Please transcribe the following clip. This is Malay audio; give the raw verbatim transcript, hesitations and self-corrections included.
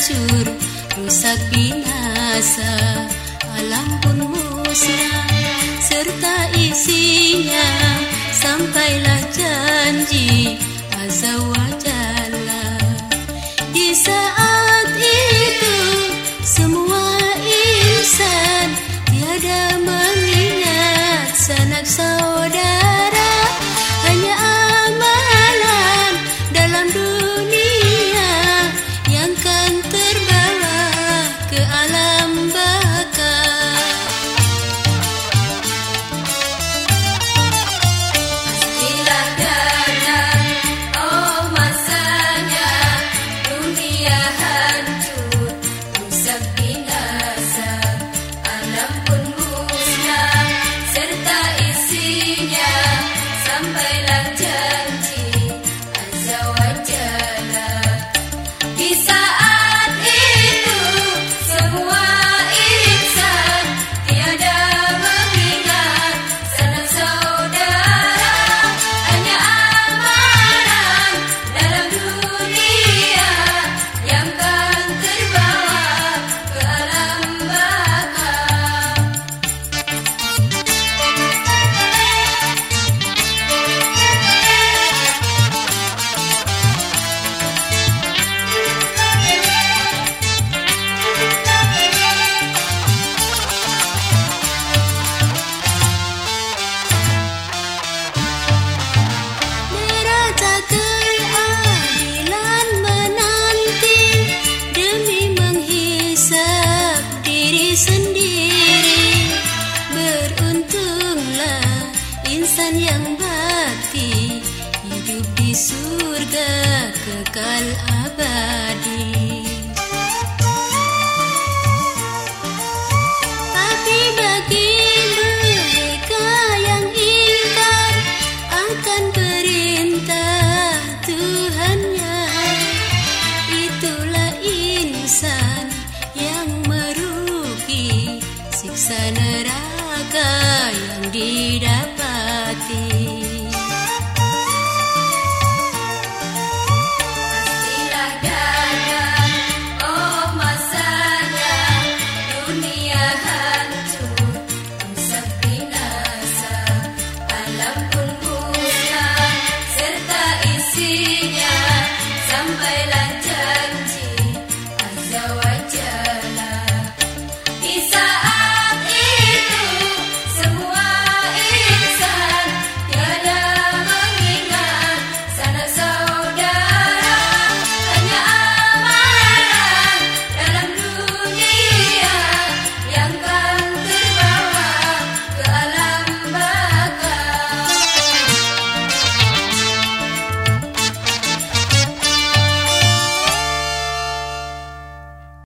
hancur, rusak binasa, alam pun musnah serta isinya, sampailah janji Azza wa Jalla. Di saat itu semua insan tiada mengingat sanak saudara, hanya amalan dalam dunia yang kan terbawa ke alam baka. Pastilah datang, oh masanya, dunia hancur, rusak binasa, alam pun musnah serta isinya, sampailah janji Azza wa Jalla. Di saat itu semua insan tiada mengingat sanak saudara, hanya amalan dalam dunia yang kan terbawa ke alam baka. Neraca keadilan menanti demi menghisap diri sendiri. Beruntunglah insan yang bakti, hidup di surga kekal abadi. Tapi bagi mereka yang ingkar akan perintah Tuhannya, itulah insan yang merugi siksa neraka yang didapati.